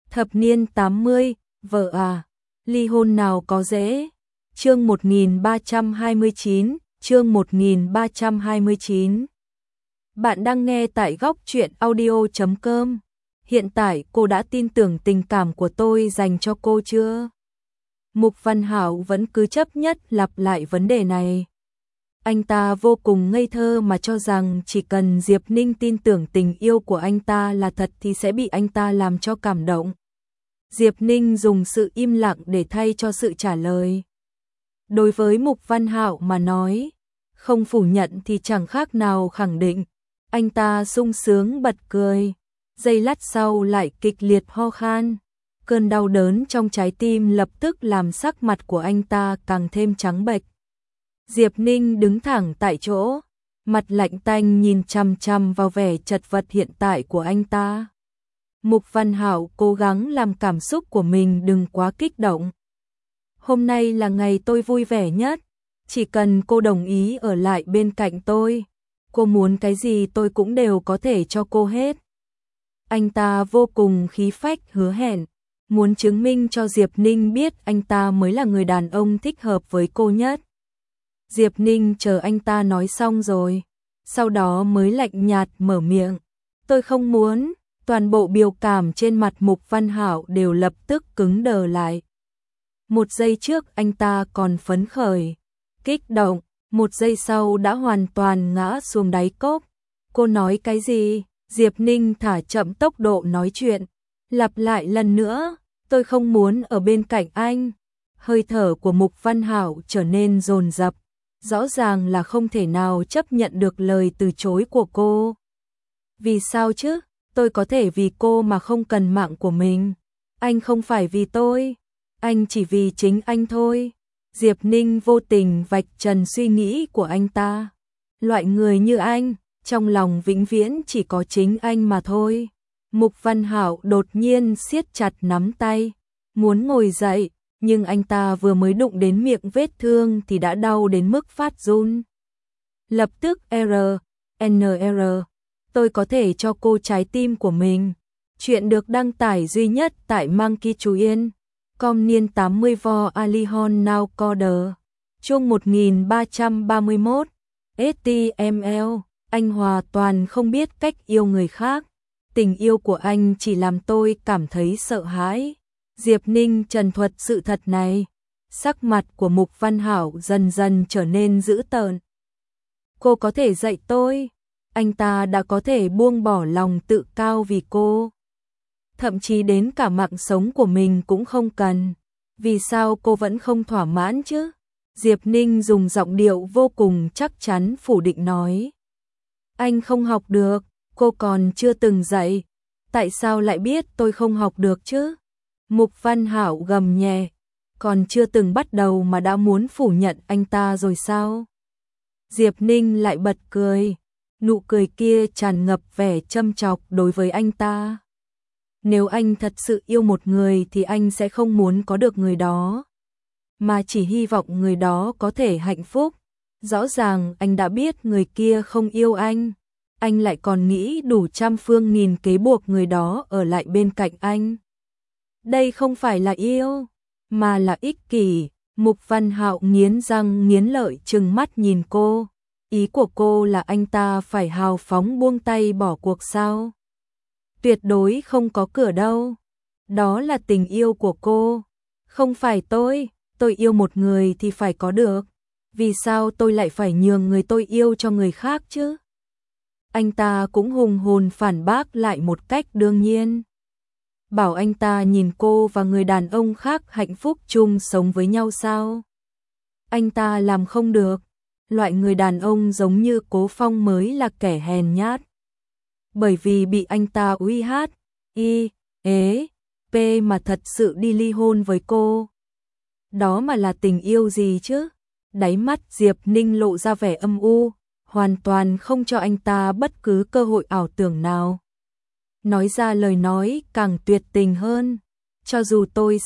Thập niên 80, vợ à, ly hôn nào có dễ. Chương 1329, chương 1329. Bạn đang nghe tại góc truyện audio.com. Hiện tại cô đã tin tưởng tình cảm của tôi dành cho cô chưa? Mục Văn Hạo vẫn cứ chấp nhất lặp lại vấn đề này. Anh ta vô cùng ngây thơ mà cho rằng chỉ cần Diệp Ninh tin tưởng tình yêu của anh ta là thật thì sẽ bị anh ta làm cho cảm động. Diệp Ninh dùng sự im lặng để thay cho sự trả lời. Đối với Mục Văn Hạo mà nói, không phủ nhận thì chẳng khác nào khẳng định. Anh ta sung sướng bật cười, giây lát sau lại kịch liệt ho khan. Cơn đau đớn trong trái tim lập tức làm sắc mặt của anh ta càng thêm trắng bệch. Diệp Ninh đứng thẳng tại chỗ, mặt lạnh tanh nhìn chằm chằm vào vẻ chật vật hiện tại của anh ta. Mục Văn Hạo cố gắng làm cảm xúc của mình đừng quá kích động. Hôm nay là ngày tôi vui vẻ nhất, chỉ cần cô đồng ý ở lại bên cạnh tôi, cô muốn cái gì tôi cũng đều có thể cho cô hết. Anh ta vô cùng khí phách hứa hẹn, muốn chứng minh cho Diệp Ninh biết anh ta mới là người đàn ông thích hợp với cô nhất. Diệp Ninh chờ anh ta nói xong rồi, sau đó mới lạnh nhạt mở miệng. Tôi không muốn. Toàn bộ biểu cảm trên mặt Mục Văn Hạo đều lập tức cứng đờ lại. Một giây trước anh ta còn phấn khởi, kích động, một giây sau đã hoàn toàn ngã xuống đáy cốc. Cô nói cái gì? Diệp Ninh thả chậm tốc độ nói chuyện, lặp lại lần nữa, tôi không muốn ở bên cạnh anh. Hơi thở của Mục Văn Hạo trở nên dồn dập, rõ ràng là không thể nào chấp nhận được lời từ chối của cô. Vì sao chứ? Tôi có thể vì cô mà không cần mạng của mình. Anh không phải vì tôi, anh chỉ vì chính anh thôi. Diệp Ninh vô tình vạch trần suy nghĩ của anh ta. Loại người như anh, trong lòng vĩnh viễn chỉ có chính anh mà thôi. Mục Văn Hạo đột nhiên siết chặt nắm tay, muốn ngồi dậy, nhưng anh ta vừa mới đụng đến miệng vết thương thì đã đau đến mức phát run. Lập tức NR. Tôi có thể cho cô trái tim của mình. Chuyện được đăng tải duy nhất tại Monkey Chú Yên. Com niên 80 vo Alihon Now Coder. Chung 1331. STML. Anh hoàn toàn không biết cách yêu người khác. Tình yêu của anh chỉ làm tôi cảm thấy sợ hãi. Diệp Ninh trần thuật sự thật này. Sắc mặt của Mục Văn Hạo dần dần trở nên dữ tợn. Cô có thể dạy tôi. Anh ta đã có thể buông bỏ lòng tự cao vì cô. Thậm chí đến cả mạng sống của mình cũng không cần. Vì sao cô vẫn không thỏa mãn chứ? Diệp Ninh dùng giọng điệu vô cùng chắc chắn phủ định nói. Anh không học được, cô còn chưa từng dạy. Tại sao lại biết tôi không học được chứ? Mục Văn Hạo gầm nhẹ. Còn chưa từng bắt đầu mà đã muốn phủ nhận anh ta rồi sao? Diệp Ninh lại bật cười. Nụ cười kia tràn ngập vẻ châm chọc đối với anh ta. Nếu anh thật sự yêu một người thì anh sẽ không muốn có được người đó, mà chỉ hy vọng người đó có thể hạnh phúc. Rõ ràng anh đã biết người kia không yêu anh lại còn nghĩ đủ trăm phương nghìn kế buộc người đó ở lại bên cạnh anh. Đây không phải là yêu, mà là ích kỷ. Mục Văn Hạo nghiến răng nghiến lợi trừng mắt nhìn cô. Ý của cô là anh ta phải hào phóng buông tay bỏ cuộc sao? Tuyệt đối không có cửa đâu. Đó là tình yêu của cô. Không phải tôi yêu một người thì phải có được. Vì sao tôi lại phải nhường người tôi yêu cho người khác chứ? Anh ta cũng hùng hồn phản bác lại một cách đương nhiên. Bảo anh ta nhìn cô và người đàn ông khác hạnh phúc chung sống với nhau sao? Anh ta làm không được. Loại người đàn ông giống như Cố Phong mới là kẻ hèn nhát. Bởi vì bị anh ta p mà thật sự đi ly hôn với cô. Đó mà là tình yêu gì chứ? Đáy mắt Diệp Ninh lộ ra vẻ âm u, hoàn toàn không cho anh ta bất cứ cơ hội ảo tưởng nào. Nói ra lời nói càng tuyệt tình hơn. Cho dù tôi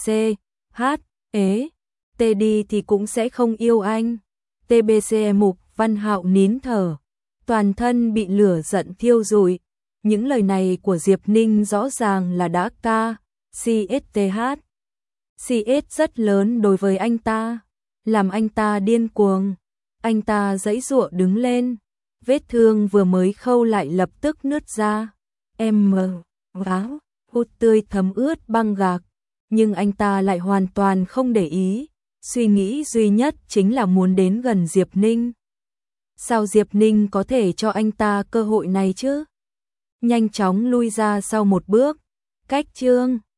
đi thì cũng sẽ không yêu anh. TBC. Mục Văn Hạo nín thở, toàn thân bị lửa giận thiêu rụi. Những lời này của Diệp Ninh rõ ràng là đã CSTH. CS rất lớn đối với anh ta, làm anh ta điên cuồng. Anh ta giãy giụa đứng lên, vết thương vừa mới khâu lại lập tức nứt ra. Áo hút tươi thấm ướt băng gạc, nhưng anh ta lại hoàn toàn không để ý, suy nghĩ duy nhất chính là muốn đến gần Diệp Ninh. Sao Diệp Ninh có thể cho anh ta cơ hội này chứ? Nhanh chóng lui ra sau một bước, cách Trương